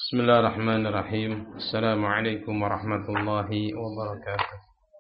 Bismillahirrahmanirrahim. Assalamualaikum warahmatullahi wabarakatuh.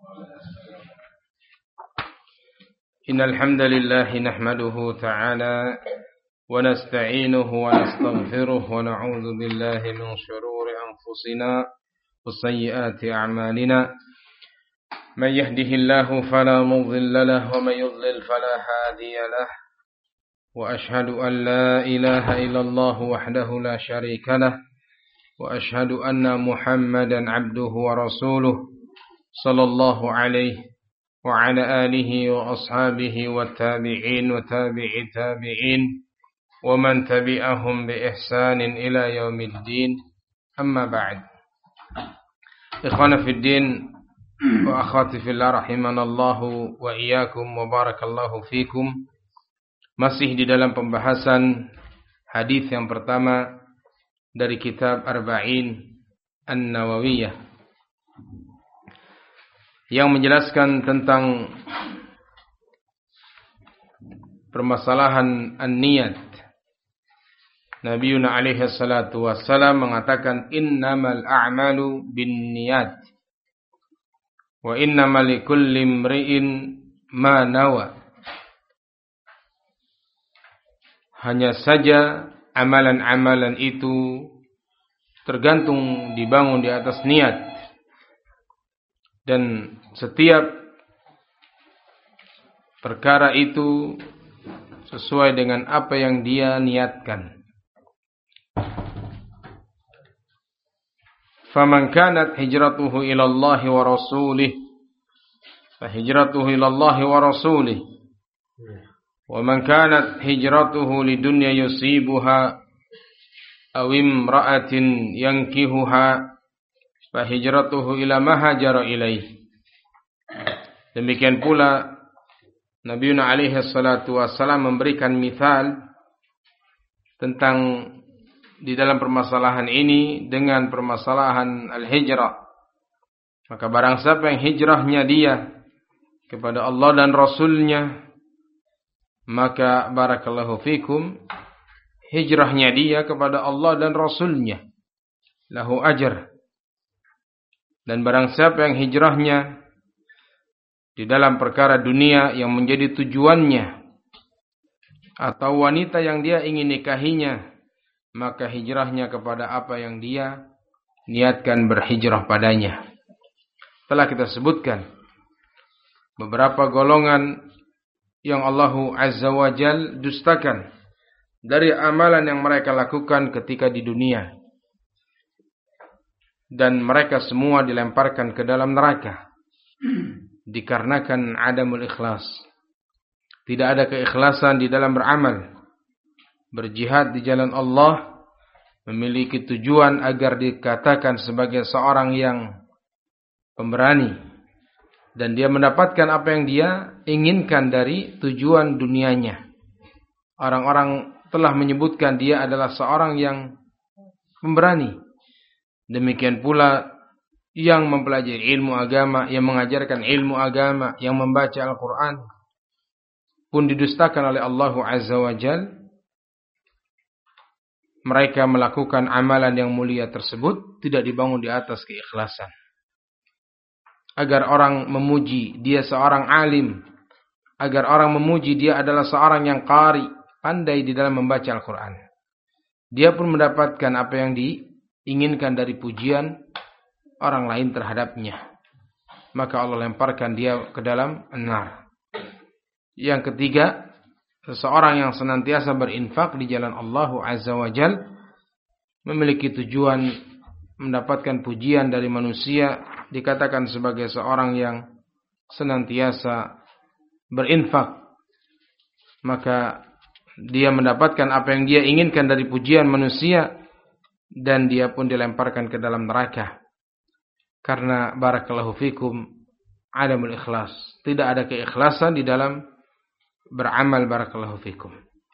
Innal hamdalillah nahmaduhu ta'ala wa nasta'inuhu wa nastaghfiruh wa na'udzu billahi min shururi anfusina wa sayyiati a'malina. Man yahdihillahu fala mudilla lahu wa man yudlil fala hadiya lahu. Wa ashhadu an la ilaha illallah wahdahu la syarika lahu. وأشهد أن محمدا عبده ورسوله صلى الله عليه وعلى آله وأصحابه والتابعين وتابع التابعين ومن تبعهم بإحسان إلى يوم الدين أما بعد إخوانا في الدين وأخواتي في الله رحمنا الله وإياكم وبارك الله فيكم. Masih di dalam pembahasan hadis yang pertama dari kitab Arba'in An-Nawawiyah yang menjelaskan tentang permasalahan an-niyat. Nabiuna alaihi salatu wassalam mengatakan innamal a'malu binniyat wa innamal likulli imri'in ma nawa. Hanya saja amalan-amalan itu tergantung dibangun di atas niat. Dan setiap perkara itu sesuai dengan apa yang dia niatkan. Faman kanat hijratuhu ila Allah wa rasulih fa hijratuhu ila Allah wa rasulih. وَمَنْ كَانَتْ هِجْرَتُهُ لِدُنْيَا يُصِيبُهَا أَوْ امْرَأَةٍ يَنْكِحُهَا فَهِجْرَتُهُ إِلَى مَا هَاجَرَ إِلَيْهِ. Demikian pula Nabiuna alaihi salatu wassalam memberikan misal tentang di dalam permasalahan ini dengan permasalahan al-hijrah. Maka barang siapa yang hijrahnya dia kepada Allah dan Rasulnya, maka barakallahu fikum, hijrahnya dia kepada Allah dan Rasulnya lahu ajr. Dan barang siapa yang hijrahnya di dalam perkara dunia yang menjadi tujuannya atau wanita yang dia ingin nikahinya, maka hijrahnya kepada apa yang dia niatkan berhijrah padanya. Telah kita sebutkan beberapa golongan yang Allah Azza wa Jal dustakan dari amalan yang mereka lakukan ketika di dunia. Dan mereka semua dilemparkan ke dalam neraka dikarenakan adamul ikhlas. Tidak ada keikhlasan di dalam beramal. Berjihad di jalan Allah memiliki tujuan agar dikatakan sebagai seorang yang pemberani. Dan dia mendapatkan apa yang dia inginkan dari tujuan dunianya. Orang-orang telah menyebutkan dia adalah seorang yang pemberani. Demikian pula yang mempelajari ilmu agama, yang mengajarkan ilmu agama, yang membaca Al-Quran pun didustakan oleh Allah Azza wa Jal. Mereka melakukan amalan yang mulia tersebut tidak dibangun di atas keikhlasan. Agar orang memuji dia seorang alim, agar orang memuji dia adalah seorang yang qari, pandai di dalam membaca Al-Quran. Dia pun mendapatkan apa yang diinginkan dari pujian orang lain terhadapnya. Maka Allah lemparkan dia ke dalam nar. Yang ketiga, seseorang yang senantiasa berinfak di jalan Allah Azza wa Jal, memiliki tujuan mendapatkan pujian dari manusia, dikatakan sebagai seorang yang senantiasa berinfak. Maka dia mendapatkan apa yang dia inginkan dari pujian manusia, dan dia pun dilemparkan ke dalam neraka. Karena barakallahu fikum adamul ikhlas. Tidak ada keikhlasan di dalam beramal, barakallahu fikum.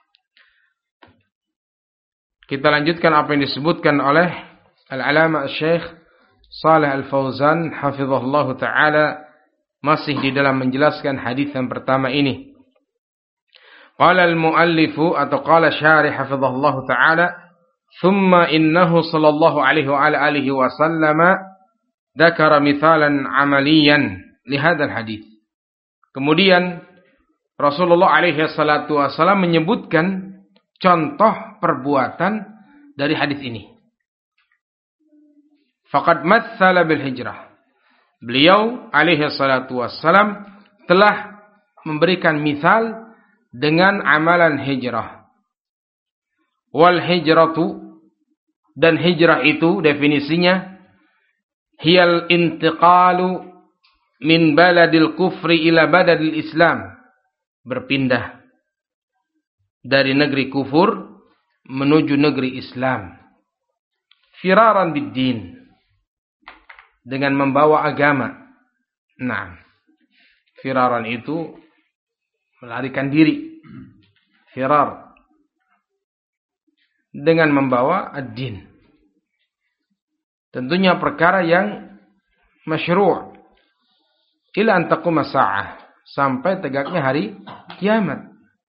Kita lanjutkan apa yang disebutkan oleh Al-Alama Syekh Shalih Al-Fauzan hafizahullah ta'ala, masih di dalam menjelaskan hadis yang pertama ini. Qala al-muallifu atau qala syarih hafizahullah ta'ala thumma innahu sallallahu alaihi wa ala alihi wasallam dzakara mithalan amaliyan li hadzal hadits. Kemudian Rasulullah alaihi salatu wasallam menyebutkan contoh perbuatan dari hadis ini. Faqad matsala bil hijrah. Beliau alaihi salatu wassalam telah memberikan misal dengan amalan hijrah. Wal hijratu, dan hijrah itu definisinya hiyal intiqalu min baladil kufri ila baladil Islam. Berpindah dari negeri kufur menuju negeri Islam. Firaran bid-din, dengan membawa agama. Nah, firaran itu melarikan diri. Firar dengan membawa ad-din. Tentunya perkara yang masyru' ila an taquma sa'ah, sampai tegaknya hari kiamat.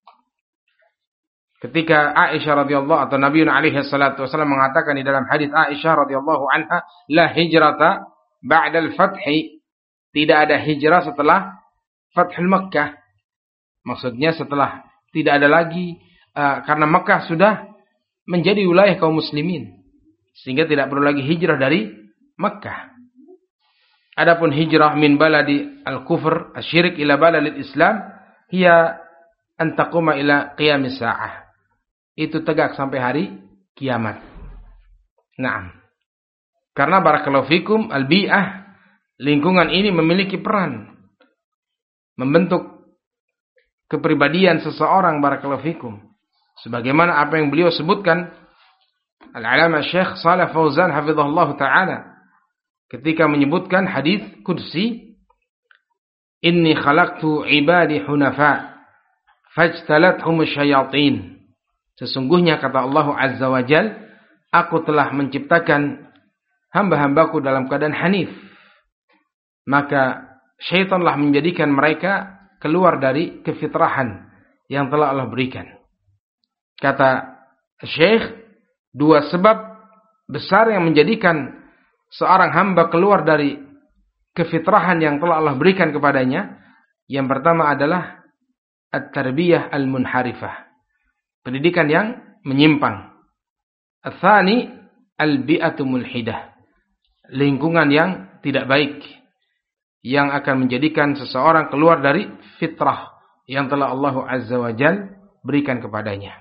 Ketika Aisyah radhiyallahu atau Nabi alaihi salatu wasallam mengatakan di dalam hadis Aisyah radhiyallahu anha, la hijrata ba'dal fathi, tidak ada hijrah setelah Fathul Makkah. Maksudnya setelah tidak ada lagi karena Makkah sudah menjadi wilayah kaum muslimin, sehingga tidak perlu lagi hijrah dari Makkah. Adapun hijrah min baladi al-kufr asy-syirik ila baladil Islam hiya an taquma ila qiyamis saah. Itu tegak sampai hari kiamat. Naam. Karena barakallahu fikum al-bi'ah, lingkungan ini memiliki peran membentuk kepribadian seseorang, barakallahu fikum. Sebagaimana apa yang beliau sebutkan Al-Alama Syekh Shalih Fauzan hafizahullah ta'ala ketika menyebutkan hadis qudsi, inni khalaqtu ibadi hunafa fajtalathum syayatin. Sesungguhnya kata Allah Azza wa Jal, aku telah menciptakan hamba-hambaku dalam keadaan hanif, maka syaitanlah menjadikan mereka keluar dari kefitrahan yang telah Allah berikan. Kata Syekh, dua sebab besar yang menjadikan seorang hamba keluar dari kefitrahan yang telah Allah berikan kepadanya. Yang pertama adalah at-tarbiyah al-munharifah, pendidikan yang menyimpang. Ats-tsani al-bi'atu mulhidah, lingkungan yang tidak baik yang akan menjadikan seseorang keluar dari fitrah yang telah Allah Azza wa Jal berikan kepadanya.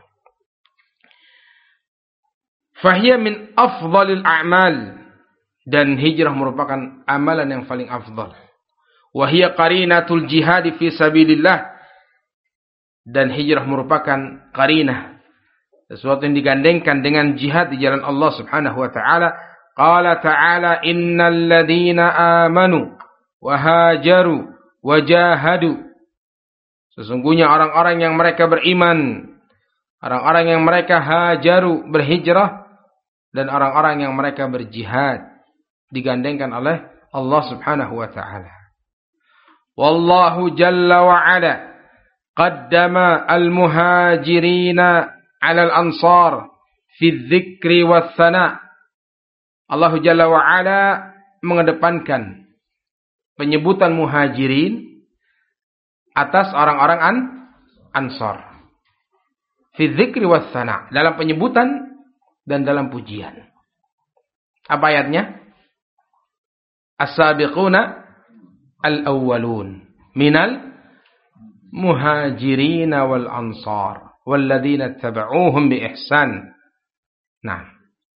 Fahiya min afdhalil a'mal, dan hijrah merupakan amalan yang paling afdal. Wa hiya qarinatul jihad fi sabilillah, dan hijrah merupakan qarinah, sesuatu yang digandengkan dengan jihad di jalan Allah Subhanahu wa taala. Qala ta'ala innal ladzina amanu wa hajaru wa jahadu. Sesungguhnya orang-orang yang mereka beriman, orang-orang yang mereka hajaru, berhijrah, dan orang-orang yang mereka berjihad, digandengkan oleh Allah Subhanahu wa taala. Wallahu jalla wa ala qaddama al-muhajirina 'ala al-ansar fi adh-dhikri wath-thana. Allah Jalla wa Ala mengedepankan penyebutan muhajirin atas orang-orang ansar. Fi dzikri wath-thana, dalam penyebutan dan dalam pujian. Apa ayatnya? As-sabiquna al-awwalun minal muhajirin wal ansar walladzina tabauhum bi ihsan. Nah,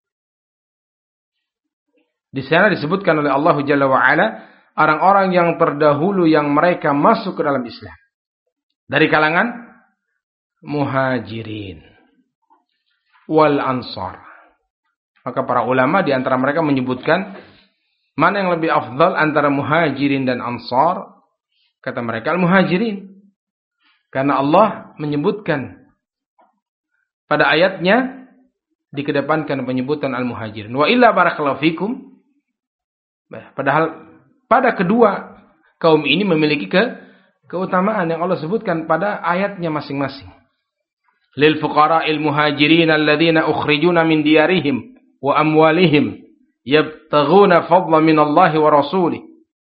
di sana disebutkan oleh Allah Jalla wa Ala orang-orang yang terdahulu yang mereka masuk ke dalam Islam dari kalangan muhajirin wal ansar. Maka para ulama di antara mereka menyebutkan mana yang lebih afdal antara muhajirin dan ansar. Kata mereka al-muhajirin, karena Allah menyebutkan pada ayatnya dikedepankan penyebutan al-muhajirin. Wa illa barakallahu fikum. Padahal pada kedua kaum ini memiliki keutamaan yang Allah sebutkan pada ayatnya masing-masing. lil fuqara'il muhajirin alladziina ukhrijuna min diyarihim wa amwalihim yabtaghuna fadlan min Allah wa rasulih.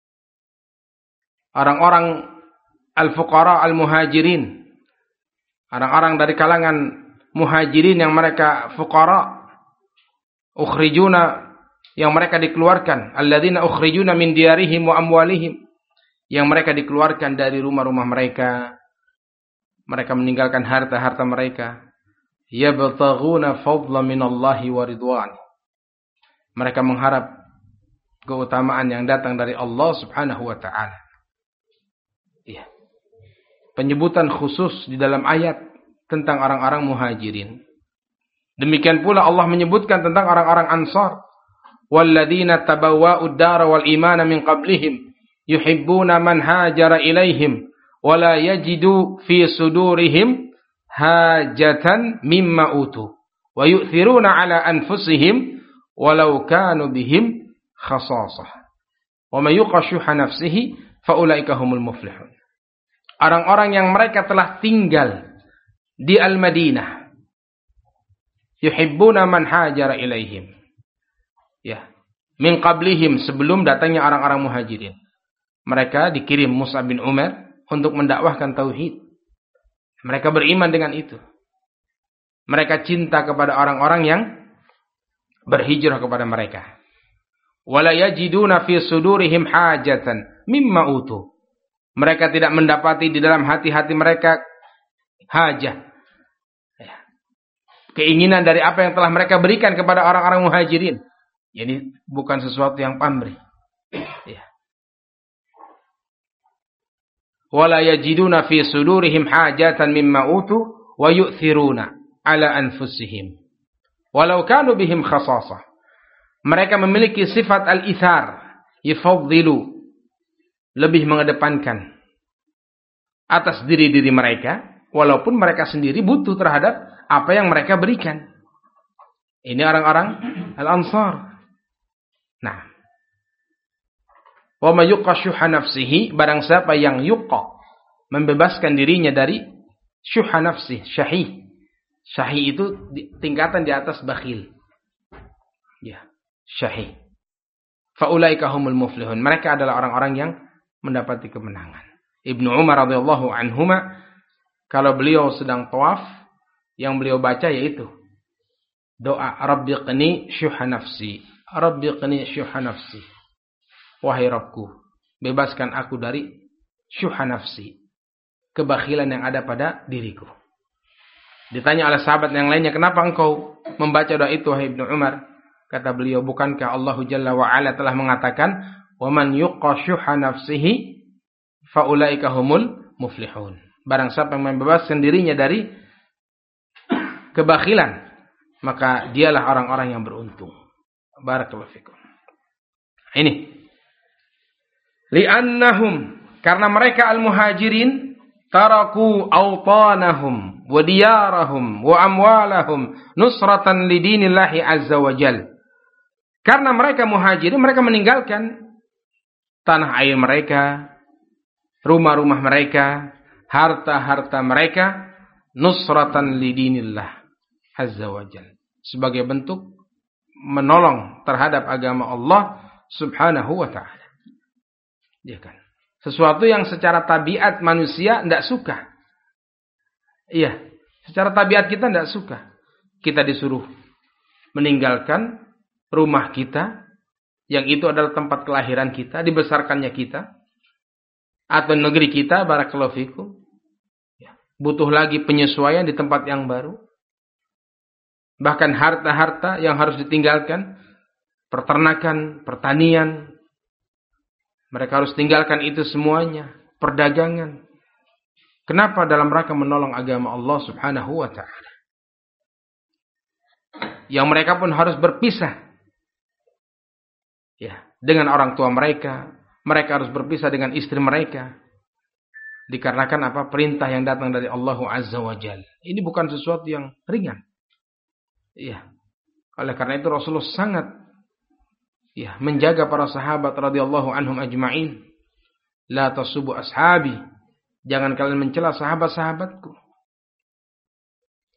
Orang-orang al-fuqara al-muhajirin, orang-orang dari kalangan muhajirin yang mereka fuqara, ukhrijuna, yang mereka dikeluarkan, alladziina ukhrijuna min diyarihim wa amwalihim, yang mereka dikeluarkan dari rumah-rumah mereka, mereka meninggalkan harta-harta mereka, yabtaghuna fadlan minallahi wa ridwan, mereka mengharap keutamaan yang datang dari Allah Subhanahu wa taala. Iya. Penyebutan khusus di dalam ayat tentang orang-orang muhajirin. Demikian pula Allah menyebutkan tentang orang-orang Ansar, walladzina tabawwa'ud dara wal imana min qablihim yuhibbuna man hajara ilaihim wala yajidu fi sudurihim hajatan mimma utu wa yu'thiruna ala anfusihim walau kanu bihim khasasah wa may yuqashuha nafsihi faulaika humul muflihun. Orang-orang yang mereka telah tinggal di Al-Madinah, yuhibbuna man hajara ilaihim, ya, min qablihim, sebelum datangnya orang-orang muhajirin. Mereka dikirim Mus'ab bin Umair untuk mendakwahkan tauhid. Mereka beriman dengan itu. Mereka cinta kepada orang-orang yang berhijrah kepada mereka. Wala yajiduna fi sudurihim hajatan mimma utu. Mereka tidak mendapati di dalam hati-hati mereka hajah, keinginan dari apa yang telah mereka berikan kepada orang-orang muhajirin. Jadi bukan sesuatu yang pamrih. Wala yajiduna fi sudurihim hajatan mimma utu wa yu'thiruna ala anfusihim walau kanu bihim khasasah. Mereka memiliki sifat al-ithar, yafaddilu, lebih mengedepankan atas diri-diri mereka, walaupun mereka sendiri butuh terhadap apa yang mereka berikan. Ini orang-orang Al-Ansar. Nah, wa may yuqashuha nafsihi, barang siapa yang yuqa, membebaskan dirinya dari syuha nafsi, syahih. Syahih itu tingkatan di atas bakhil. Ya, syahih. Faulaika humul muflihun. Mereka adalah orang-orang yang mendapati kemenangan. Ibnu Umar radhiyallahu anhuma, kalau beliau sedang tawaf, yang beliau baca yaitu doa Rabbi qini syuha nafsi, Rabbi qini syuha nafsi. Wahai Rabbku, bebaskan aku dari syuha nafsi, kebakhilan yang ada pada diriku. Ditanya oleh sahabat yang lainnya, kenapa engkau membaca doa itu wahai Ibnu Umar? Kata beliau, bukankah Allah Jalla wa Ala telah mengatakan, wa man yuqa syuha nafsihi faulaika humul muflihun. Barang siapa yang membebaskan dirinya dari kebakhilan, maka dialah orang-orang yang beruntung. Barakallahu fikum. Ini li'annahum, karena mereka al-muhajirin taraku awtanahum wa diyarahum wa amwalahum nusratan lidinillahi azza wa jal. Karena mereka muhajirin, mereka meninggalkan tanah air mereka, rumah-rumah mereka, harta-harta mereka, nusratan lidinillah azza wa jal, sebagai bentuk menolong terhadap agama Allah subhanahu wa ta'ala. Ya kan? Sesuatu yang secara tabiat manusia tidak suka. Iya, secara tabiat kita tidak suka. Kita disuruh meninggalkan rumah kita, yang itu adalah tempat kelahiran kita, dibesarkannya kita, atau negeri kita, barakallahu fikum. Butuh lagi penyesuaian di tempat yang baru. Bahkan harta-harta yang harus ditinggalkan, peternakan, pertanian, mereka harus tinggalkan itu semuanya, perdagangan. Kenapa? Dalam rangka menolong agama Allah subhanahu wa ta'ala. Yang mereka pun harus berpisah, ya, dengan orang tua mereka. Mereka harus berpisah dengan istri mereka. Dikarenakan apa? Perintah yang datang dari Allah azza wa jal. Ini bukan sesuatu yang ringan. Ya. Oleh karena itu Rasulullah sangat menjaga para sahabat radhiyallahu anhum ajma'in. La tasubu ashabi. Jangan kalian mencela sahabat-sahabatku.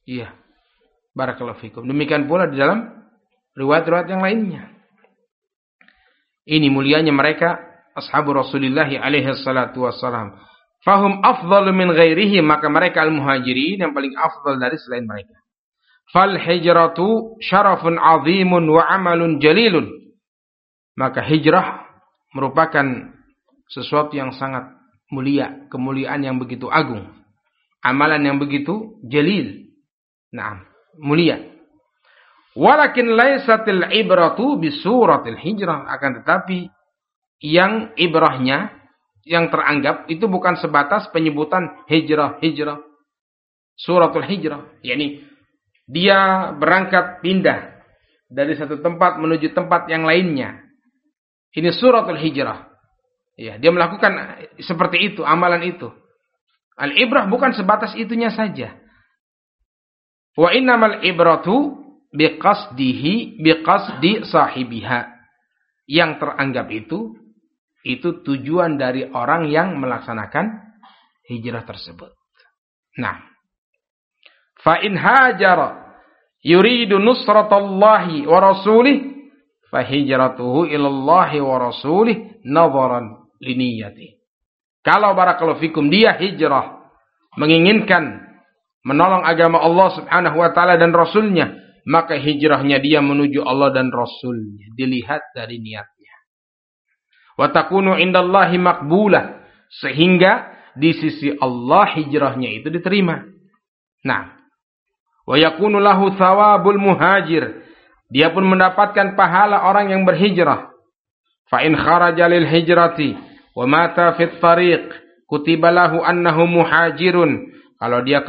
Iya. Barakallahu fikum. Demikian pula di dalam riwayat-riwayat yang lainnya. Ini mulianya mereka ashabu Rasulullah alaihi salatu wassalam. Fahum afdalu min ghairihi, maka mereka al-muhajirin yang paling afdal dari selain mereka. Fal hijratu syarafun azimun wa amalun jalilun. Maka hijrah merupakan sesuatu yang sangat mulia, kemuliaan yang begitu agung, amalan yang begitu jalil. Naam, mulia. Walakin laisatil ibratu bisuratil hijrah, akan tetapi yang ibrahnya, yang teranggap itu bukan sebatas penyebutan hijrah, suratul hijrah, yakni dia berangkat pindah dari satu tempat menuju tempat yang lainnya. Ini suratul hijrah. Ya, dia melakukan seperti itu, amalan itu. Al-ibrah bukan sebatas itunya saja. Wa innamal ibratu biqasdi sahibiha. Yang teranggap itu tujuan dari orang yang melaksanakan hijrah tersebut. Nah, fa in hajara yuridu nusratallahi wa rasulih fa hijratuhu ilallahi wa rasulih nadharan liniyati. Kalau barakallahu fikum dia hijrah menginginkan menolong agama Allah Subhanahu wa taala dan rasulnya, maka hijrahnya dia menuju Allah dan rasulnya dilihat dari niatnya. Wa takunu indallahi maqbulah, sehingga di sisi Allah hijrahnya itu diterima. Nah, wa yakunu lahu thawabul muhajir, dia pun mendapatkan pahala orang yang berhijrah. Fa in kharaja lil hijrati wa mata fit tariq kutiba lahu annahu muhajirun. Kalau dia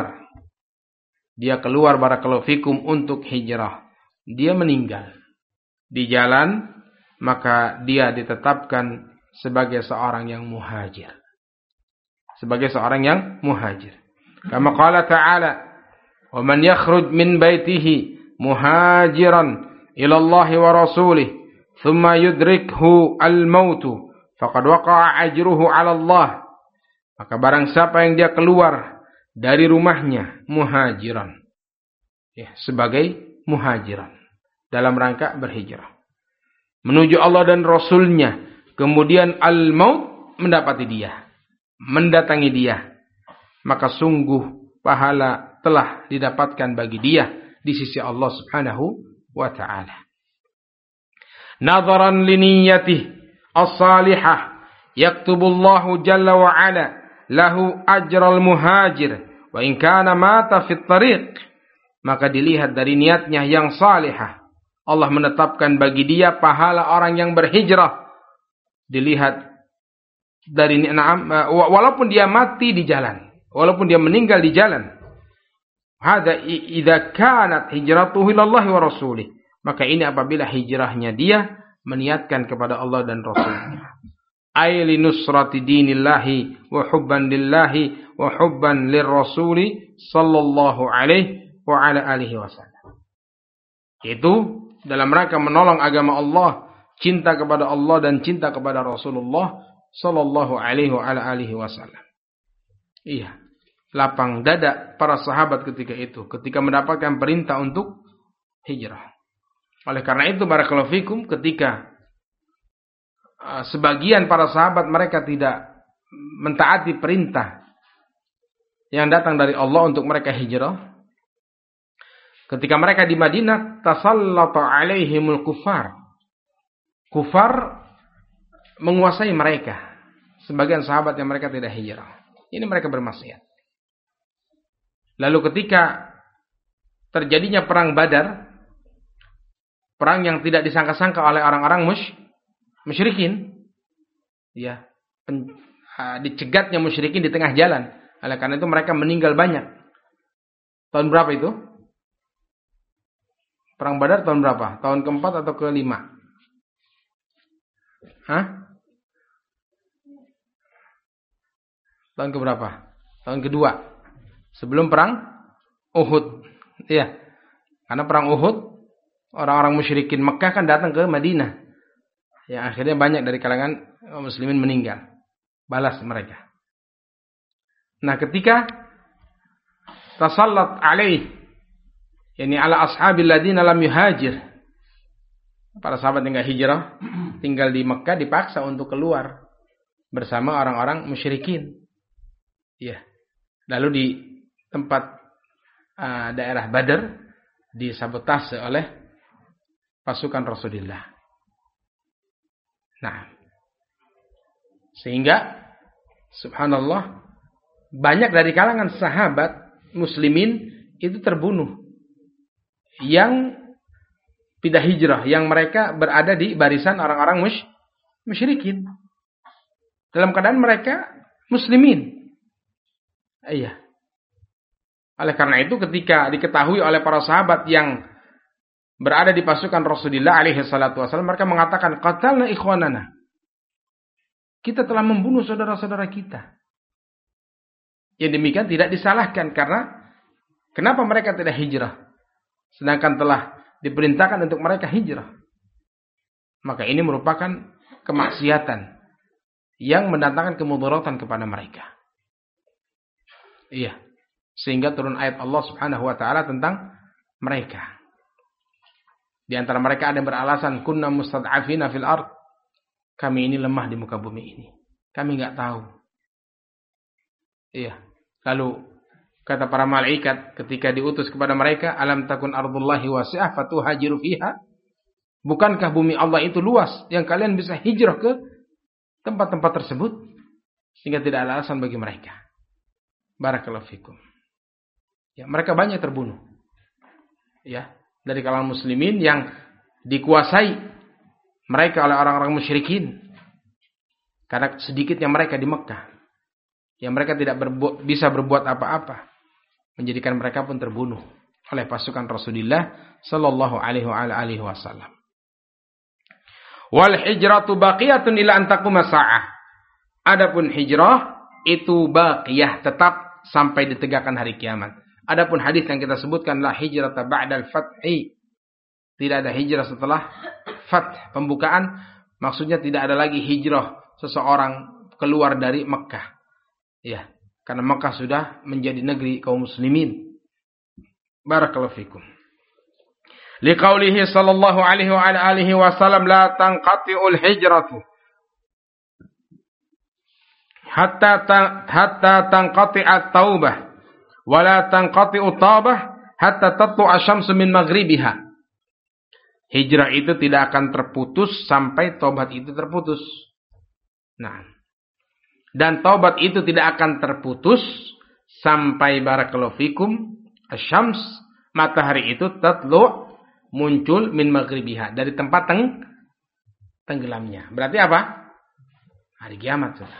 keluar barakallahu fikum untuk hijrah, dia meninggal di jalan, maka dia ditetapkan sebagai seorang yang muhajir. Sebagai seorang yang muhajir. Kama qala ta'ala, "Wa man yakhruj min baitihi muhajiran ila Allah wa rasulih, thumma yudrikhu al-mautu, faqad waqa'a ajruhu 'ala Allah." Maka barang siapa yang dia keluar dari rumahnya muhajiran, ya, sebagai muhajiran dalam rangka berhijrah menuju Allah dan Rasulnya, kemudian al-maut mendapati dia, mendatangi dia, maka sungguh pahala telah didapatkan bagi dia di sisi Allah Subhanahu wa ta'ala. Nadharan liniyatihi as-salihah yaktubullahu jalla wa ala lahu ajral muhajir wa in kana mata fit tariq. Maka dilihat dari niatnya yang salihah, Allah menetapkan bagi dia pahala orang yang berhijrah. Dilihat dari walaupun dia mati di jalan, walaupun dia meninggal di jalan. Hadza idza kanat hijratuhu ilallahi wa rasulih. Maka ini apabila hijrahnya dia meniatkan kepada Allah dan Rasulnya. Ay li nusrati dinillahi wa hubban lillahi wa hubban lirrasuli sallallahu alaihi wa ala alihi wasallam. Itu dalam rangka menolong agama Allah, cinta kepada Allah dan cinta kepada Rasulullah sallallahu alaihi wa ala alihi wasallam. Iya, lapang dada para sahabat ketika itu, ketika mendapatkan perintah untuk hijrah. Oleh karena itu barakallahu fikum, ketika sebagian para sahabat mereka tidak mentaati perintah yang datang dari Allah untuk mereka hijrah, ketika mereka di Madinah, tasallata alaihimul kufar. Kufar menguasai mereka. Sebagian sahabat yang mereka tidak hijrah. Ini mereka bermaksiat. Lalu ketika terjadinya perang Badar, perang yang tidak disangka-sangka oleh orang-orang musyrikin, ya, dicegatnya musyrikin di tengah jalan. Oleh karena itu mereka meninggal banyak. Tahun berapa itu? Perang Badar tahun berapa? Tahun keempat atau kelima? Tahun keberapa? Tahun kedua. Sebelum perang Uhud. Iya. Karena perang Uhud, orang-orang musyrikin Mekah kan datang ke Madinah. Ya, akhirnya banyak dari kalangan muslimin meninggal. Balas mereka. Nah, ketika tasallat alaih Yani ala ashabil ladina lam yuhajir. Para sahabat yang enggak hijrah, tinggal di Mekah dipaksa untuk keluar bersama orang-orang musyrikin. Ya. Lalu di tempat daerah Badar disabotase oleh pasukan Rasulullah. Nah, sehingga subhanallah banyak dari kalangan sahabat muslimin itu terbunuh yang tidak hijrah, yang mereka berada di barisan orang-orang musyrikin dalam keadaan mereka muslimin. Iya. Oleh karena itu ketika diketahui oleh para sahabat yang berada di pasukan Rasulullah alaihi salatu wasallam, mereka mengatakan, qatalna ikhwanana. Kita telah membunuh saudara-saudara kita. Yang demikian tidak disalahkan karena kenapa mereka tidak hijrah? Sedangkan telah diperintahkan untuk mereka hijrah. Maka ini merupakan kemaksiatan yang mendatangkan kemudaratan kepada mereka. Iya. Sehingga turun ayat Allah Subhanahu wa taala tentang mereka. Di antara mereka ada yang beralasan kunna mustad'afina fil ard. Kami ini lemah di muka bumi ini. Kami enggak tahu. Iya. Lalu kata para malaikat ketika diutus kepada mereka, alam takun ardullahi wasi'ah fatuhajiru fiha? Bukankah bumi Allah itu luas yang kalian bisa hijrah ke tempat-tempat tersebut? Sehingga tidak ada alasan bagi mereka. Barakallahu fikum. Ya, mereka banyak terbunuh. Ya, dari kalangan muslimin yang dikuasai mereka oleh orang-orang musyrikin. Karena sedikitnya mereka di Mekah. Yang mereka tidak bisa berbuat apa-apa. Menjadikan mereka pun terbunuh oleh pasukan Rasulullah sallallahu alaihi wasallam. Wal hijratu baqiyatun ila an taquma sa'ah. Adapun hijrah itu baqiyah, tetap sampai ditegakkan hari kiamat. Adapun hadis yang kita sebutkan la hijrata ba'dal fathi. Tidak ada hijrah setelah fath, pembukaan. Maksudnya tidak ada lagi hijrah seseorang keluar dari Mekah. Ya, karena Mekah sudah menjadi negeri kaum muslimin. Barakallahu fikum. Liqaulihi sallallahu alaihi wa alihi wasallam la tanqati'ul hijratu hatta tanqati'at taubah wa la tanqati'ut taubah hatta tatlu'a syamsu min maghribiha. Hijrah itu tidak akan terputus sampai taubat itu terputus. Nah, dan taubat itu tidak akan terputus sampai barakallahu fikum asyams, matahari itu tatlu' muncul min maghribiha, dari tempat tenggelamnya. Berarti apa? Hari kiamat sudah.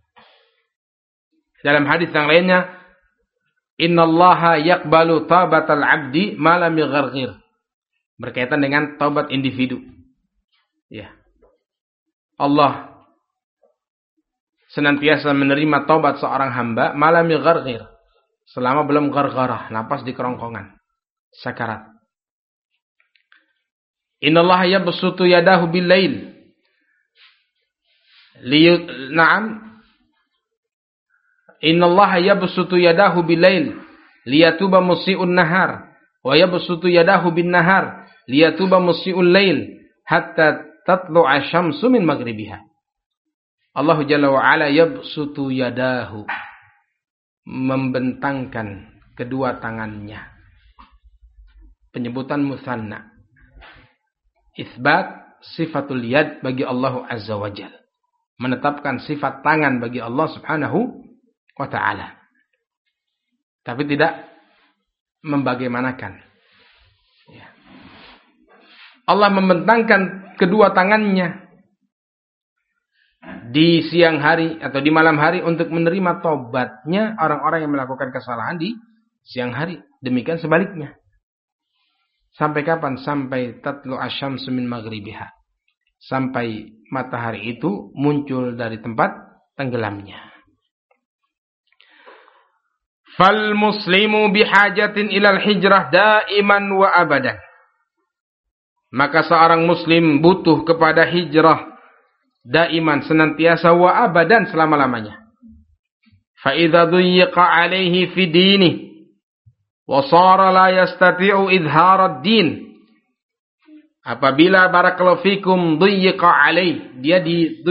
Dalam hadis yang lainnya, innallaha yaqbalu taubatal 'abdi ma lam yugharghir. Berkaitan dengan taubat individu. Ya. Allah senantiasa menerima taubat seorang hamba ma lam yugharghir, selama belum ghargharah, napas di kerongkongan, sakarat. Innallaha yabsutu yadahu bil-lail. Na'am. Innallaha yabsutu yadahu bil-lail liyatuba musii'un nahar wa yabsutu yadahu bin-nahar liyatuba musii'ul lail hatta tatlu'a syamsu min maghribiha. Allah Jalla wa Ala yabsutu yadahu, membentangkan kedua tangannya. Penyebutan musanna. Isbat sifatul yad bagi Allah Azza wa Jalla. Menetapkan sifat tangan bagi Allah Subhanahu wa ta'ala. Tapi tidak membagaimanakan. Ya. Allah membentangkan kedua tangannya di siang hari atau di malam hari untuk menerima taubatnya orang-orang yang melakukan kesalahan di siang hari. Demikian sebaliknya. Sampai kapan? Sampai tatlu asyamsu min maghribiha. Sampai matahari itu muncul dari tempat tenggelamnya. Fal muslimu bihajatin ilal hijrah daiman wa abadan. Maka seorang muslim butuh kepada hijrah daiman, senantiasa, wa abadan, selama-lamanya. Fa idza duyyiqa alaihi fi dinihi, wa shara la yastati'u idhar ad-din. Apabila barakallahu fikum duyyiqa alaih, dia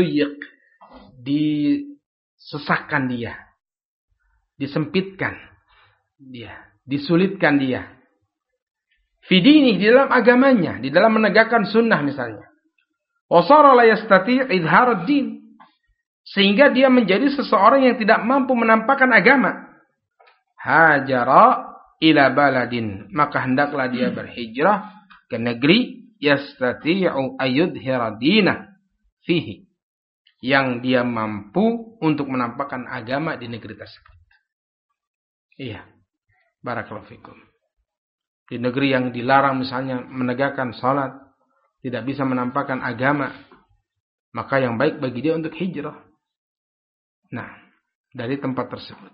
disesakkan dia, disempitkan dia, disulitkan dia. Fidini, di dalam agamanya, di dalam menegakkan sunnah misalnya. Wasara la yastati' idhar ad-din, sehingga dia menjadi seseorang yang tidak mampu menampakkan agama. Hajara ila baladin, maka hendaklah dia berhijrah ke negeri yastati'u ayyudhira dinah fihi, yang dia mampu untuk menampakkan agama di negeri tersebut. Iya, barakallahu fikum. Di negeri yang dilarang misalnya menegakkan salat, tidak bisa menampakkan agama, maka yang baik bagi dia untuk hijrah. Nah, dari tempat tersebut.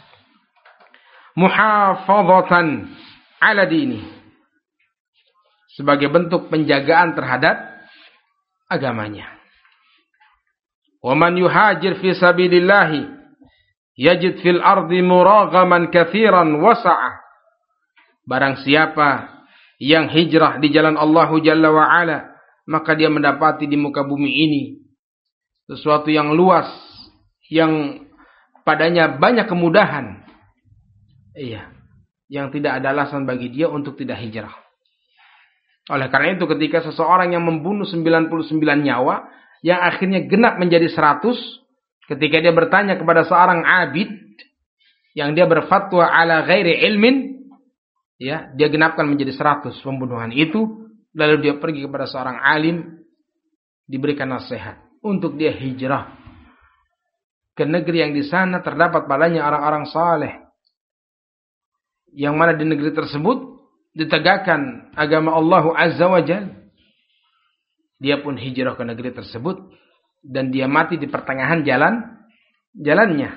Muhafazatan ala dini, sebagai bentuk penjagaan terhadap agamanya. Wa man yuhajir fi sabilillah yajid fil ardi muraghaman katsiran wasa'a. Barang siapa yang hijrah di jalan Allah Jalla wa Ala, maka dia mendapati di muka bumi ini sesuatu yang luas, yang padanya banyak kemudahan. Iya, yang tidak ada alasan bagi dia untuk tidak hijrah. Oleh karena itu ketika seseorang yang membunuh 99 nyawa, yang akhirnya genap menjadi 100, ketika dia bertanya kepada seorang abid, yang dia berfatwa ala ghairi ilmin, ya, dia genapkan menjadi 100 pembunuhan itu, lalu dia pergi kepada seorang alim, diberikan nasihat untuk dia hijrah ke negeri yang di sana terdapat padanya orang-orang saleh, yang mana di negeri tersebut ditegakkan agama Allah Azza wa Jalla. Dia pun hijrah ke negeri tersebut dan dia mati di pertengahan jalannya.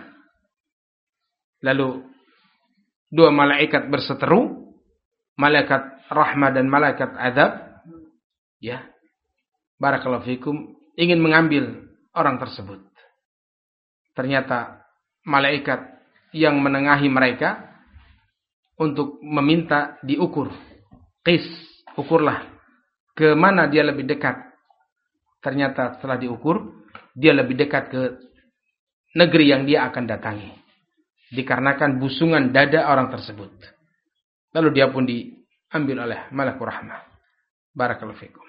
Lalu dua malaikat berseteru, malaikat rahmah dan malaikat azab, ya, barakallahu fikum, ingin mengambil orang tersebut. Ternyata malaikat yang menengahi mereka untuk meminta diukur. Qis, ukurlah ke mana dia lebih dekat. Ternyata setelah diukur, dia lebih dekat ke negeri yang dia akan datangi, dikarenakan busungan dada orang tersebut. Lalu dia pun diambil oleh Malakur Rahmah. Barakallahu fikum.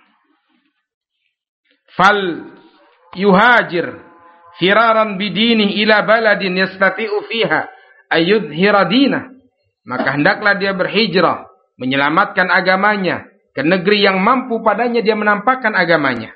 Fal yuhajir firaran bidini ila baladin yastati'u fiha ayyudhira dinah. Maka hendaklah dia berhijrah, menyelamatkan agamanya ke negeri yang mampu padanya dia menampakkan agamanya.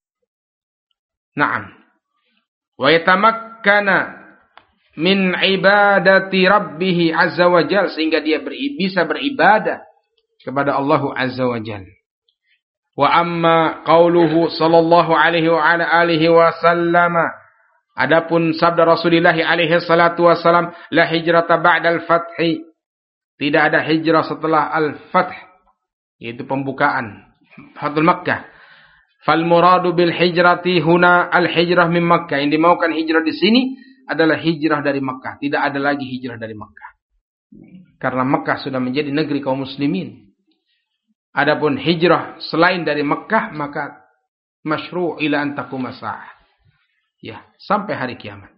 Naam. Wa yatamakkana min ibadati rabbih azza wa jalla, sehingga dia bisa beribadah kepada Allah azza wa jalla. Wa amma qauluhu sallallahu alaihi wa ala alihi wa sallama, adapun sabda Rasulullah alaihi salatu wasalam, la hijrata ba'dal fathi, tidak ada hijrah setelah al-fath, yaitu pembukaan Fathul Makkah. Fal muradu bil hijrati huna al-hijrah min Makkah. Yang dimaukan hijrah di sini adalah hijrah dari Makkah. Tidak ada lagi hijrah dari Makkah, karena Makkah sudah menjadi negeri kaum muslimin. Adapun hijrah selain dari Makkah, maka masyru' ila an taquma sa'ah. Ya, sampai hari kiamat.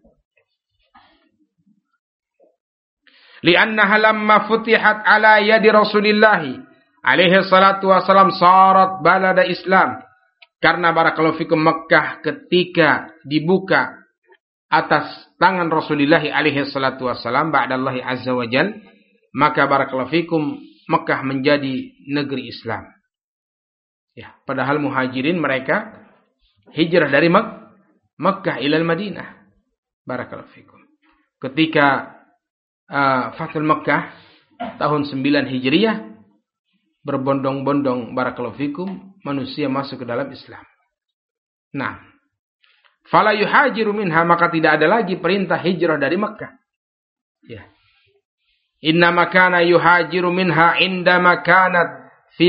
Li'annaha lamma futihat ala yadi Rasulillah alaihi salatu wasalam sarat balada Islam. Karena barakallahu fikum Makkah ketika dibuka atas tangan Rasulullah alaihi salatu wasalam ba'dallahi azza wa jal, maka barakallahu fikum Makkah menjadi negeri Islam. Ya, padahal muhajirin mereka hijrah dari Makkah ila Madinah. Barakallahu fikum. Ketika Fathul Makkah tahun 9 Hijriyah, berbondong-bondong barakallahu fikum manusia masuk ke dalam Islam. Nah, fala yuhajiru minha, maka tidak ada lagi perintah hijrah dari Makkah. Ya. Inna makana yuhajiru minha indama kanat fi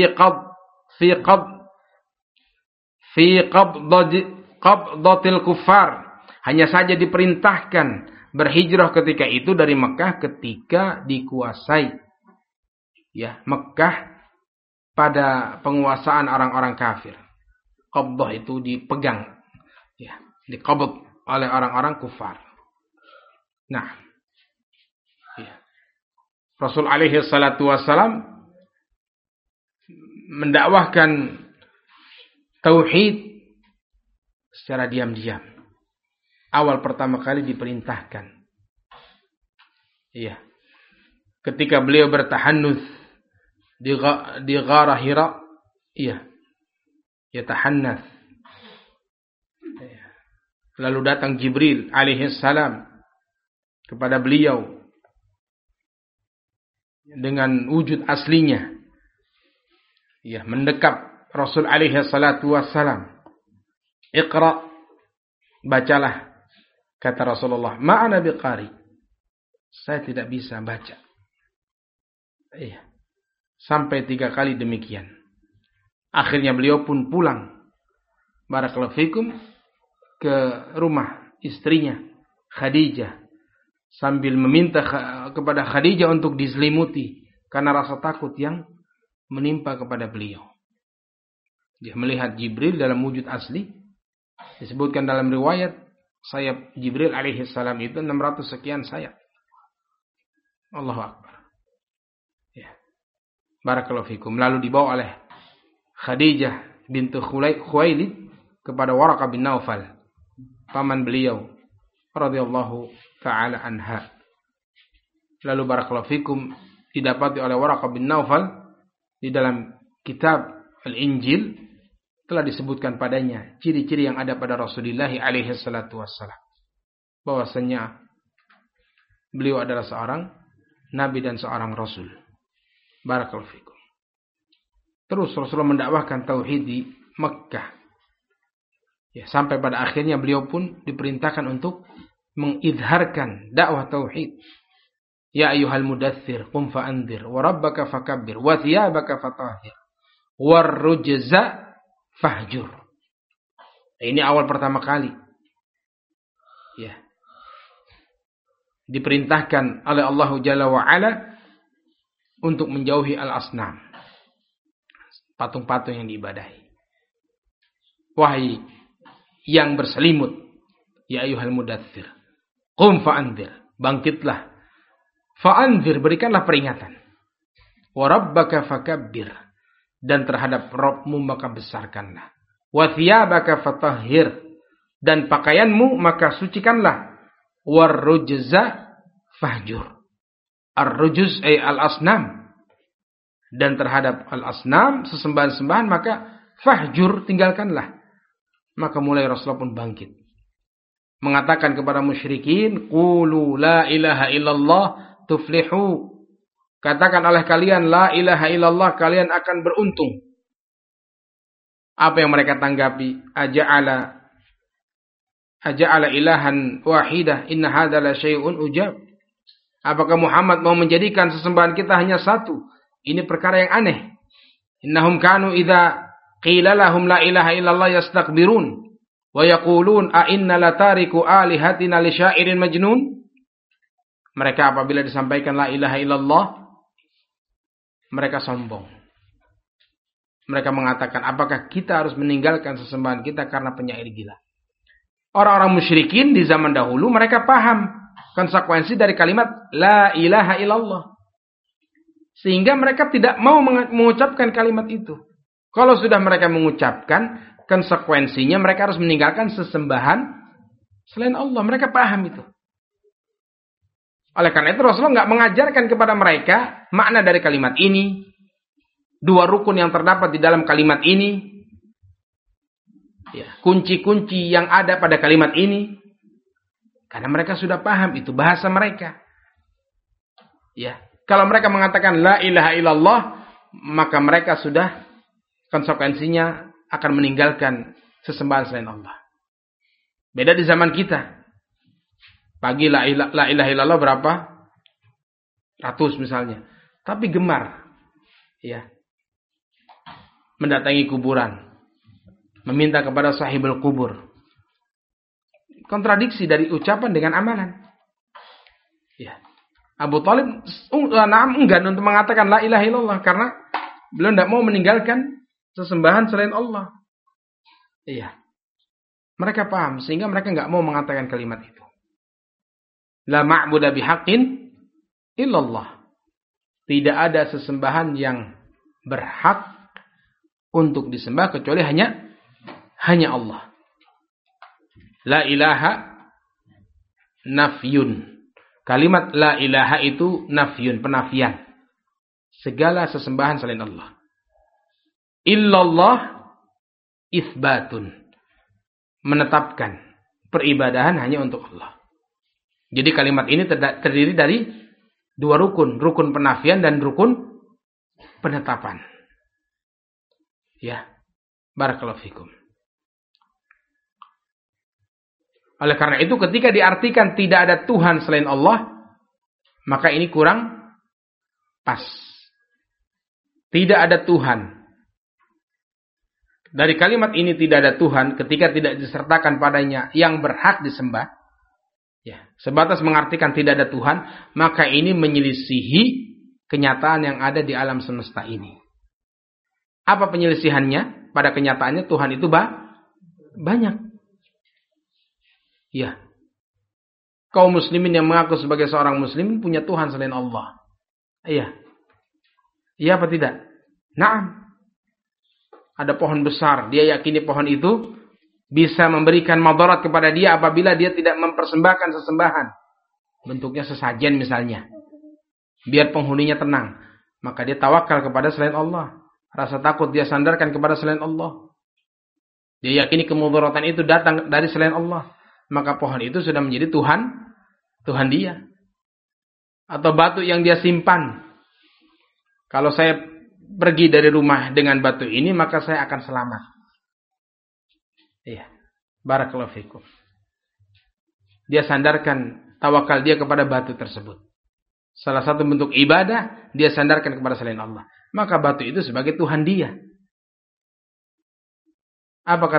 qabdatil kuffar. Hanya saja diperintahkan berhijrah ketika itu dari Mekah ketika dikuasai, ya, Mekah pada penguasaan orang-orang kafir. Qabdah itu dipegang, ya, diqabd oleh orang-orang kufar. Nah, ya. Rasul alaihi salatu wassalam mendakwahkan tauhid secara diam-diam. Awal pertama kali diperintahkan. Iya. Ketika beliau bertahannuts di Ghar Hira, iya. Yatahannats. Lalu datang Jibril alaihi salam kepada beliau dengan wujud aslinya. Ya, mendekap Rasul alaihi salatu wassalam. Iqra, bacalah, kata Rasulullah. Ma'ana biqari. Saya tidak bisa baca. Iya. Sampai 3 kali demikian. Akhirnya beliau pun pulang. Barakallahu fikum, ke rumah istrinya Khadijah, sambil meminta kepada Khadijah untuk diselimuti karena rasa takut yang menimpa kepada beliau. Dia melihat Jibril dalam wujud asli. Disebutkan dalam riwayat, sayap Jibril alaihi salam itu 600 sekian sayap. Allahu Akbar. Ya. Barakallahu fikum. Lalu dibawa oleh Khadijah bintu Khuwailid kepada Waraqah bin Naufal, paman beliau radhiyallahu ta'ala anha. Lalu barakallahu fikum, didapati oleh Waraqah bin Naufal di dalam kitab Al-Injil, telah disebutkan padanya ciri-ciri yang ada pada Rasulullah alaihi salatu wassalam, bahwasanya beliau adalah seorang nabi dan seorang rasul. Barakallahu fikum. Terus Rasulullah mendakwahkan tauhid di Mekkah. Ya, sampai pada akhirnya beliau pun diperintahkan untuk mengidharkan dakwah tauhid. Ya ayyuhal mudaththir qum fa'anzir wa rabbaka fakabbir wa thiyabaka fatahhir war rujza fahjur. Ini awal pertama kali. Ya. Diperintahkan oleh Allah Jalla wa Ala untuk menjauhi al-asnam, patung-patung yang diibadahi. Wahai yang berselimut, ya ayyuhal mudaththir qum fa'anzir, bangkitlah. Fa'anzir, berikanlah peringatan. Wa rabbaka fakabbir, dan terhadap Rabbmu maka besarkanlah. Wa thiyabaka fatahhir, dan pakaianmu maka sucikanlah. War rujza fahjur. Ar-rujuz ay al-asnam, dan terhadap al-asnam, sesembahan-sembahan, maka fahjur, tinggalkanlah. Maka mulai Rasulullah pun bangkit, mengatakan kepada musyrikin, qulu la ilaha illallah tuflihu. Katakan oleh kalian la ilaha illallah, kalian akan beruntung. Apa yang mereka tanggapi? Aja'ala ilahan wahidah inna hadza la syai'un ujab. Apakah Muhammad mau menjadikan sesembahan kita hanya satu? Ini perkara yang aneh. Innahum kanu idza qila lahum la ilaha illallah yastakbirun wa yaqulun a inna latariku alihatina li syairin majnun. Mereka apabila disampaikan la ilaha illallah, mereka sombong. Mereka mengatakan, apakah kita harus meninggalkan sesembahan kita karena penyair gila? Orang-orang musyrikin di zaman dahulu, mereka paham konsekuensi dari kalimat la ilaha illallah, sehingga mereka tidak mau mengucapkan kalimat itu. Kalau sudah mereka mengucapkan, konsekuensinya mereka harus meninggalkan sesembahan selain Allah. Mereka paham itu. Oleh karena itu Rasulullah nggak mengajarkan kepada mereka makna dari kalimat ini, 2 rukun yang terdapat di dalam kalimat ini, ya, kunci-kunci yang ada pada kalimat ini, karena mereka sudah paham itu bahasa mereka. Ya, kalau mereka mengatakan la ilaha illallah, maka mereka sudah konsekuensinya akan meninggalkan sesembahan selain Allah. Beda di zaman kita. Pagi la ilaha illallah berapa? Ratus misalnya. Tapi gemar, ya, mendatangi kuburan, meminta kepada sahibul kubur. Kontradiksi dari ucapan dengan amalan. Ya. Abu Thalib enggan untuk mengatakan la ilaha illallah karena beliau tidak mau meninggalkan sesembahan selain Allah. Iya. Mereka paham sehingga mereka enggak mau mengatakan kalimat itu. La ma'budu bihaqqin illallah. Tidak ada sesembahan yang berhak untuk disembah kecuali hanya Allah. La ilaha nafyun. Kalimat la ilaha itu nafyun, penafian. Segala sesembahan selain Allah. Illallah isbatun. Menetapkan peribadahan hanya untuk Allah. Jadi kalimat ini terdiri dari dua rukun. Rukun penafian dan rukun penetapan. Ya. Barakallahu fikum. Oleh karena itu ketika diartikan tidak ada Tuhan selain Allah, maka ini kurang pas. Tidak ada Tuhan. Dari kalimat ini tidak ada Tuhan ketika tidak disertakan padanya yang berhak disembah. Ya, sebatas mengartikan tidak ada Tuhan, maka ini menyelisihi kenyataan yang ada di alam semesta ini. Apa penyelisihannya? Pada kenyataannya Tuhan itu banyak. Ya. Kaum muslimin yang mengaku sebagai seorang muslim punya Tuhan selain Allah. Iya. Iya apa tidak? Naam. Ada pohon besar, dia yakini pohon itu bisa memberikan madarat kepada dia apabila dia tidak mempersembahkan sesembahan. Bentuknya sesajen misalnya. Biar penghuninya tenang. Maka dia tawakal kepada selain Allah. Rasa takut dia sandarkan kepada selain Allah. Dia yakini kemudaratan itu datang dari selain Allah. Maka pohon itu sudah menjadi Tuhan dia. Atau batu yang dia simpan. Kalau saya pergi dari rumah dengan batu ini, maka saya akan selamat. Iya. Barakallahu fikum. Dia sandarkan tawakal dia kepada batu tersebut. Salah satu bentuk ibadah, dia sandarkan kepada selain Allah. Maka batu itu sebagai Tuhan dia. Apa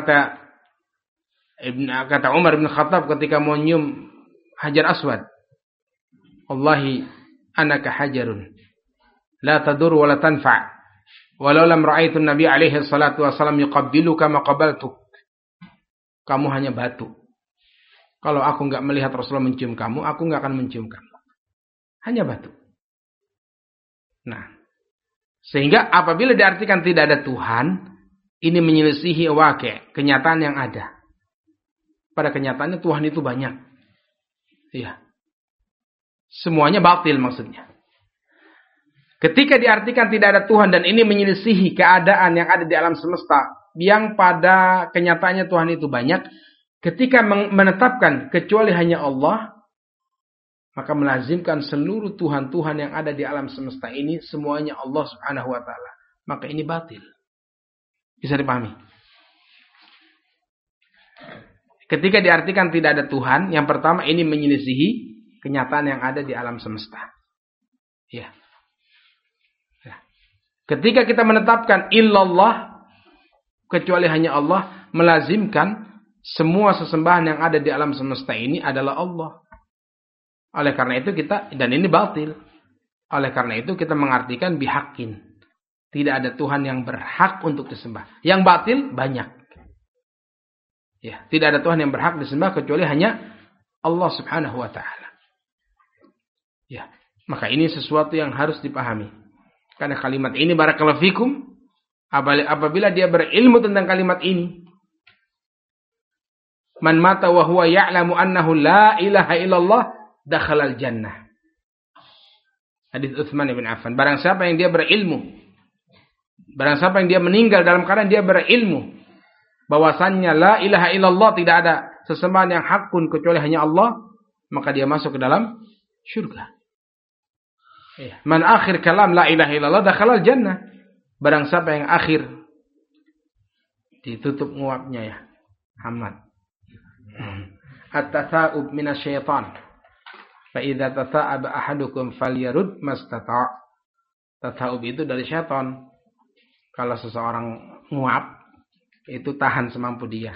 kata Umar bin Khattab ketika mau nyium Hajar Aswad? Wallahi anaka hajarun la tadur wa la tanfa' walau lam ra'aitu Nabi alaihi salatu wasallam yuqabbiluka ma qabaltuk. Kamu hanya batu. Kalau aku enggak melihat Rasulullah mencium kamu, aku enggak akan mencium kamu. Hanya batu. Nah, sehingga apabila diartikan tidak ada Tuhan, ini menyelisihi waqi', kenyataan yang ada. Pada kenyataannya Tuhan itu banyak. Iya. Semuanya batil maksudnya. Ketika diartikan tidak ada Tuhan dan ini menyelisihi keadaan yang ada di alam semesta yang pada kenyataannya Tuhan itu banyak, ketika menetapkan kecuali hanya Allah, maka melazimkan seluruh Tuhan-Tuhan yang ada di alam semesta ini semuanya Allah Subhanahu wa taala. Maka ini batil. Bisa dipahami? Ketika diartikan tidak ada Tuhan, yang pertama ini menyelisihi kenyataan yang ada di alam semesta. Ya. Ya. Ketika kita menetapkan illallah, kecuali hanya Allah, melazimkan semua sesembahan yang ada di alam semesta ini adalah Allah. Oleh karena itu dan ini batil. Oleh karena itu kita mengartikan bihaqqin. Tidak ada Tuhan yang berhak untuk disembah. Yang batil banyak. Ya, tidak ada Tuhan yang berhak disembah kecuali hanya Allah Subhanahu wa taala. Ya, maka ini sesuatu yang harus dipahami. Karena kalimat ini barakallahu fikum, apabila dia berilmu tentang kalimat ini, man mata wa huwa ya'lamu annahu la ilaha illallah dakhala al-jannah. Hadis Utsman bin Affan. Barang siapa yang dia berilmu, barang siapa yang dia meninggal dalam keadaan dia berilmu bahwasannya la ilaha illallah, tidak ada sesembahan yang hakun kecuali hanya Allah, maka dia masuk ke dalam syurga. Man akhir kalam la ilaha illallah dakhala al-jannah. Barang siapa yang akhir ditutup nguapnya ya. Hamad. At-tatha'ub minasyaitan. Fa idza tatha'aba ahadukum falyarud mastata'. Tatha'ub itu dari syaitan. Kalau seseorang nguap, itu tahan semampu dia.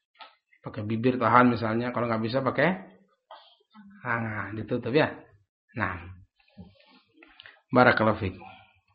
Pakai bibir tahan misalnya, kalau nggak bisa pakai tangan ditutup ya. Nah, barakallahu fikum.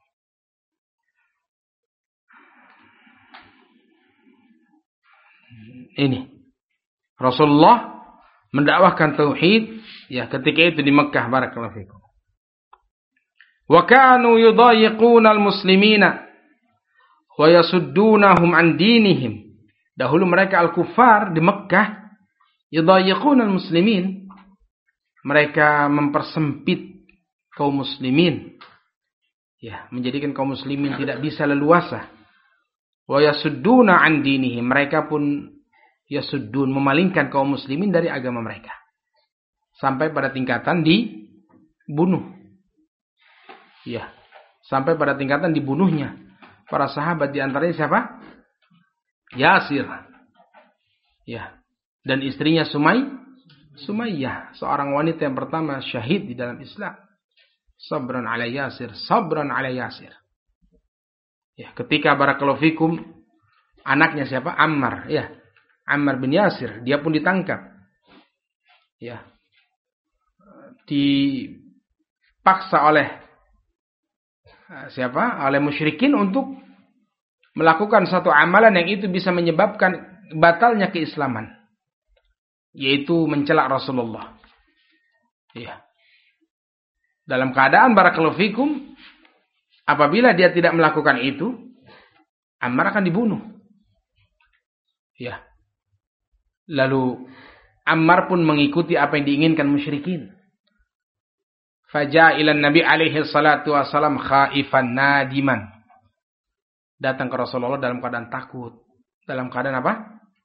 Ini Rasulullah mendakwahkan tauhid ya ketika itu di Mekkah, barakallahu fikum. Wa kanu yudayiquna al-muslimina wa yasuddunahum an dinihim. Dahulu mereka al-kuffar di Mekkah yudayiquna al-muslimin. Mereka mempersempit kaum muslimin. Ya, menjadikan kaum muslimin tidak bisa leluasa. Wa yasudduna an dinihim. Mereka pun yasuddun, memalingkan kaum muslimin dari agama mereka. Sampai pada tingkatan dibunuh. Ya, sampai pada tingkatan dibunuhnya para sahabat, di antaranya siapa? Yasir. Ya, dan istrinya Sumayyah, seorang wanita yang pertama syahid di dalam Islam. Sabran ala Yasir, sabran ala Yasir. Ya, ketika barakallahu fikum anaknya siapa? Ammar, ya. Ammar bin Yasir, dia pun ditangkap. Ya. Dipaksa oleh siapa? Oleh musyrikin untuk melakukan satu amalan yang itu bisa menyebabkan batalnya keislaman, yaitu mencela Rasulullah. Ya. Dalam keadaan barakallahu fikum, apabila dia tidak melakukan itu, Ammar akan dibunuh. Ya. Lalu Ammar pun mengikuti apa yang diinginkan musyrikin. Faja'a ilan Nabi alaihi salatu wasalam khaifan nadiman. Datang ke Rasulullah dalam keadaan takut. Dalam keadaan apa?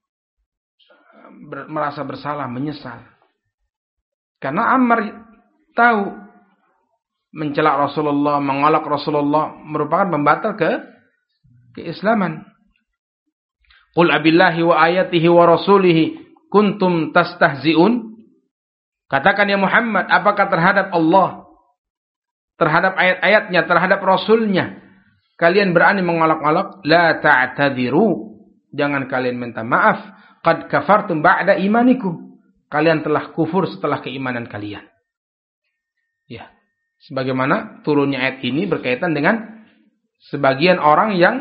Merasa bersalah, menyesal. Karena Ammar tahu mencela Rasulullah, mengolok Rasulullah merupakan pembatal keislaman. Qul abillahi wa ayatihi wa rasulihi kuntum tastahzi'un. Katakan ya Muhammad, apakah terhadap Allah, terhadap ayat-ayatnya, terhadap Rasulnya kalian berani mengolok-olok? La ta'tadiru, jangan kalian minta maaf. Qad kafartum ba'da imanikum, kalian telah kufur setelah keimanan kalian. Ya, sebagaimana turunnya ayat ini berkaitan dengan sebagian orang yang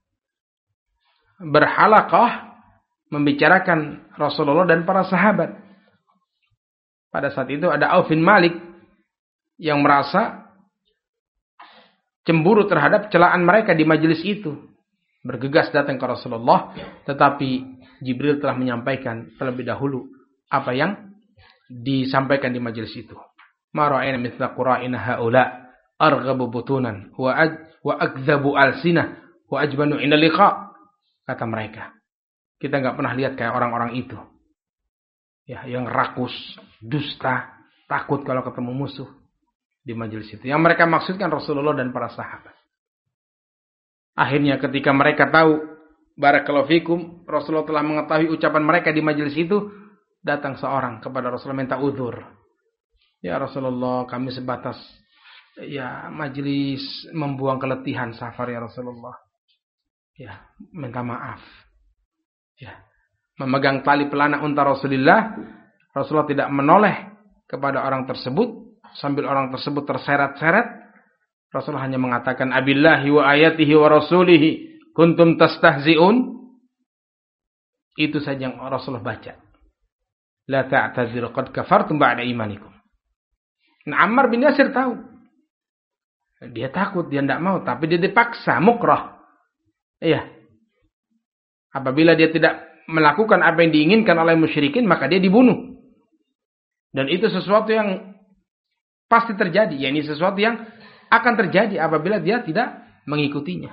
berhalaqah membicarakan Rasulullah dan para sahabat. Pada saat itu ada Auf bin Malik yang merasa cemburu terhadap celaan mereka di majelis itu. Bergegas datang ke Rasulullah, tetapi Jibril telah menyampaikan terlebih dahulu apa yang disampaikan di majelis itu. Ma ra'ayna mithla qura'ina haula arghabu butunan wa akdzabu alsinah wa ajbanu 'inda liqa. Kata mereka, kita enggak pernah lihat kayak orang-orang itu. Ya, yang rakus, dusta, takut kalau ketemu musuh di majelis itu. Yang mereka maksudkan Rasulullah dan para sahabat. Akhirnya ketika mereka tahu, barakallahu fikum, Rasulullah telah mengetahui ucapan mereka di majelis itu, datang seorang kepada Rasulullah minta uzur. Ya Rasulullah, kami sebatas ya majelis membuang keletihan safar ya Rasulullah. Ya, minta maaf. Ya, memegang tali pelana unta Rasulullah tidak menoleh kepada orang tersebut sambil orang tersebut terseret-seret. Rasulullah hanya mengatakan abillahi wa ayatihi wa rasulihi kuntum tastahzi'un. Itu saja yang Rasulullah baca. La ta'tadziru qad kafartum ba'da imanikum. Nah, Ammar bin Yasir tahu. Dia takut, dia tidak mau, tapi dia dipaksa, mukrah. Iya. Apabila dia tidak melakukan apa yang diinginkan oleh musyrikin, maka dia dibunuh. Dan itu sesuatu yang pasti terjadi. Ini sesuatu yang akan terjadi apabila dia tidak mengikutinya.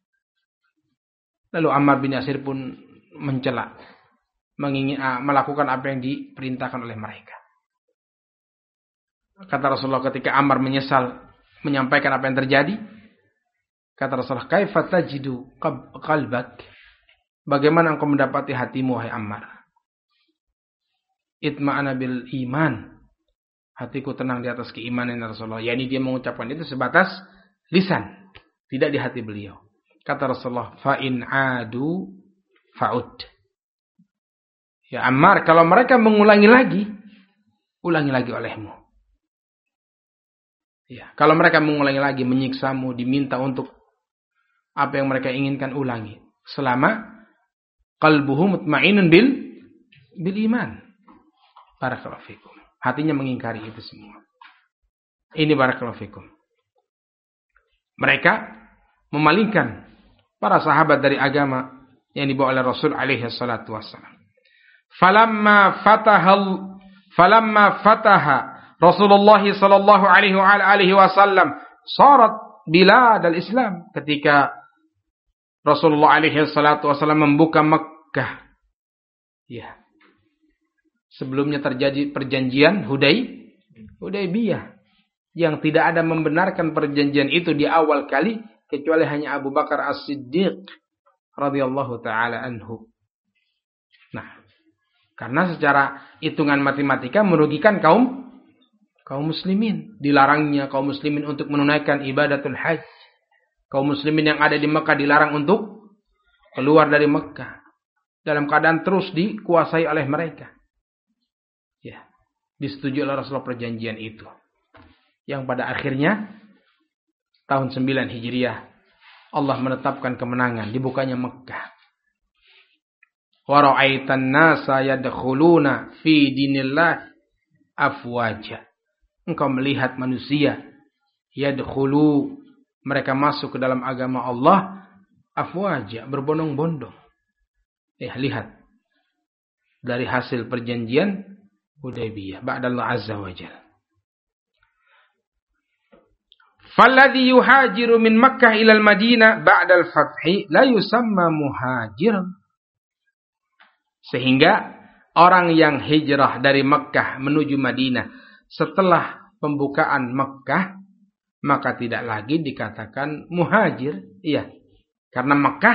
Lalu Ammar bin Yasir pun mencela, melakukan apa yang diperintahkan oleh mereka. Kata Rasulullah ketika Ammar menyesal menyampaikan apa yang terjadi, kata Rasulullah, kaifa tajidu qalbak? Bagaimana engkau mendapati hatimu, wahai Ammar? Itma'ana bil iman. Hatiku tenang di atas keimanan ya Rasulullah. Yani dia mengucapkan itu sebatas lisan, tidak di hati beliau. Kata Rasulullah, fa in adu fa'ud. Ya Ammar, kalau mereka mengulangi lagi, ulangi lagi olehmu. Ya, kalau mereka mengulangi lagi menyiksamu, diminta untuk apa yang mereka inginkan ulangi. Selama qalbuhu mutmainnun bil iman. Barakallahu fikum. Hatinya mengingkari itu semua. Ini barakallahu fikum. Mereka memalingkan para sahabat dari agama yang dibawa oleh Rasul alaihi salatu wassalam. Falamma fataha Rasulullah sallallahu alaihi wasallam sarat bilad al-Islam. Ketika Rasulullah alaihi salatu wasallam membuka Makkah. Ya. Sebelumnya terjadi perjanjian Hudaybiyah yang tidak ada membenarkan perjanjian itu di awal kali kecuali hanya Abu Bakar As-Siddiq radhiyallahu taala anhu. Nah, karena secara hitungan matematika merugikan kaum muslimin. Dilarangnya kaum muslimin untuk menunaikan ibadatul haji. Kaum muslimin yang ada di Mekah dilarang untuk keluar dari Mekah. Dalam keadaan terus dikuasai oleh mereka. Ya, disetujui oleh Rasulullah perjanjian itu. Yang pada akhirnya tahun 9 Hijriah Allah menetapkan kemenangan dibukanya Mekah. Wa ra'aitan nasa yadkhuluna fi dinillah afwaja. Engkau melihat manusia yadkhulu, mereka masuk ke dalam agama Allah afwaja, berbondong-bondong. Lihat dari hasil perjanjian Hudaybiyah ba'dallah azza wa jalla. Falladhi yuhajiru min Makkah ila al-Madinah ba'da al-fathi la yusamma muhajiran. Sehingga orang yang hijrah dari Makkah menuju Madinah setelah pembukaan Makkah maka tidak lagi dikatakan muhajir. Iya. Karena Makkah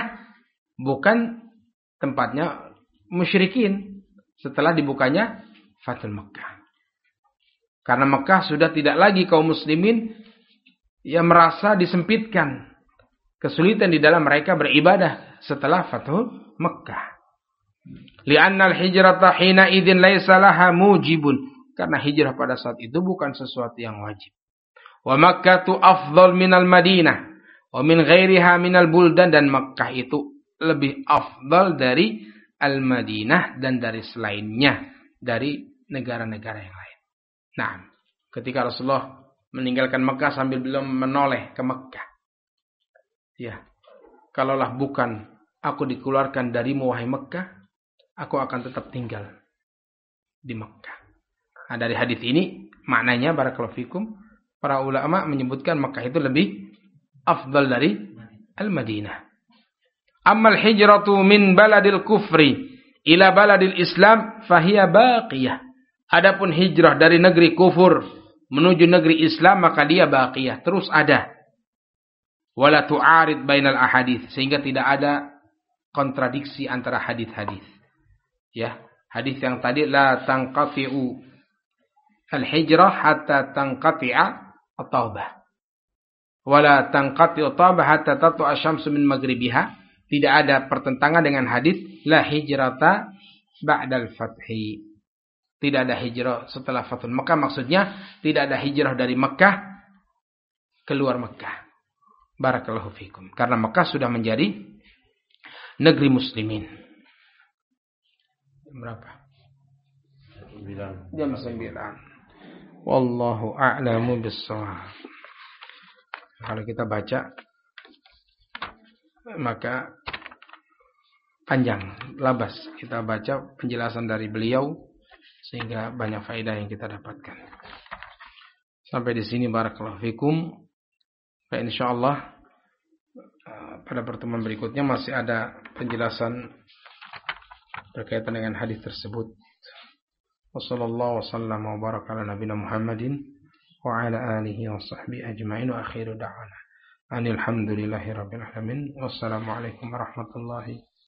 bukan tempatnya musyrikin setelah dibukanya Fathul Makkah. Karena Makkah sudah tidak lagi kaum muslimin yang merasa disempitkan, kesulitan di dalam mereka beribadah setelah Fathul Makkah. Li'anna al-hijrata hina idzin laisa laha mujibun. Karena hijrah pada saat itu bukan sesuatu yang wajib. Wa Makkah afdal minal Madinah wa min ghairiha minal buldan, dan Makkah itu lebih afdal dari Al-Madinah dan dari selainnya dari negara-negara yang lain. Nah, ketika Rasulullah meninggalkan Makkah sambil belum menoleh ke Makkah. Ya, kalaulah bukan aku dikeluarkan darimu wahai Makkah, aku akan tetap tinggal di Makkah. Nah, dari hadis ini maknanya barakallahu fikum, para ulama menyebutkan Makkah itu lebih afdal dari Al-Madinah. Ammal hijratu min baladil kufri ila baladil Islam fahiya baqiyah. Adapun hijrah dari negeri kufur menuju negeri Islam maka dia baqiyah, terus ada. Wala tu'arid bainal ahadits, sehingga tidak ada kontradiksi antara hadis-hadis. Ya, hadis yang tadi la tanqati'u al-hijrah hatta tanqati'a at-taubah. Wala tanqati'u at-taubah hatta tatlu'a asy-syamsu min maghribiha. Tidak ada pertentangan dengan hadis la hijrata ba'dal fathi. Tidak ada hijrah setelah Fathul Makkah. Maksudnya tidak ada hijrah dari Makkah keluar Makkah. Barakallahu fikum. Karena Makkah sudah menjadi negeri muslimin. Berapa? 9. Jam 9. Wallahu a'lamu bis-shawab. Kalau kita baca maka panjang, labas. Kita baca penjelasan dari beliau sehingga banyak faedah yang kita dapatkan. Sampai di sini barakallahu fikum. Insyaallah pada pertemuan berikutnya masih ada penjelasan berkaitan dengan hadis tersebut. Wassallallahu wasallam wa baraka ala nabiyina Muhammadin wa ala alihi wa sahbihi ajma'in wa akhiru da'wana alhamdulillahi rabbil alamin. Wassalamualaikum warahmatullahi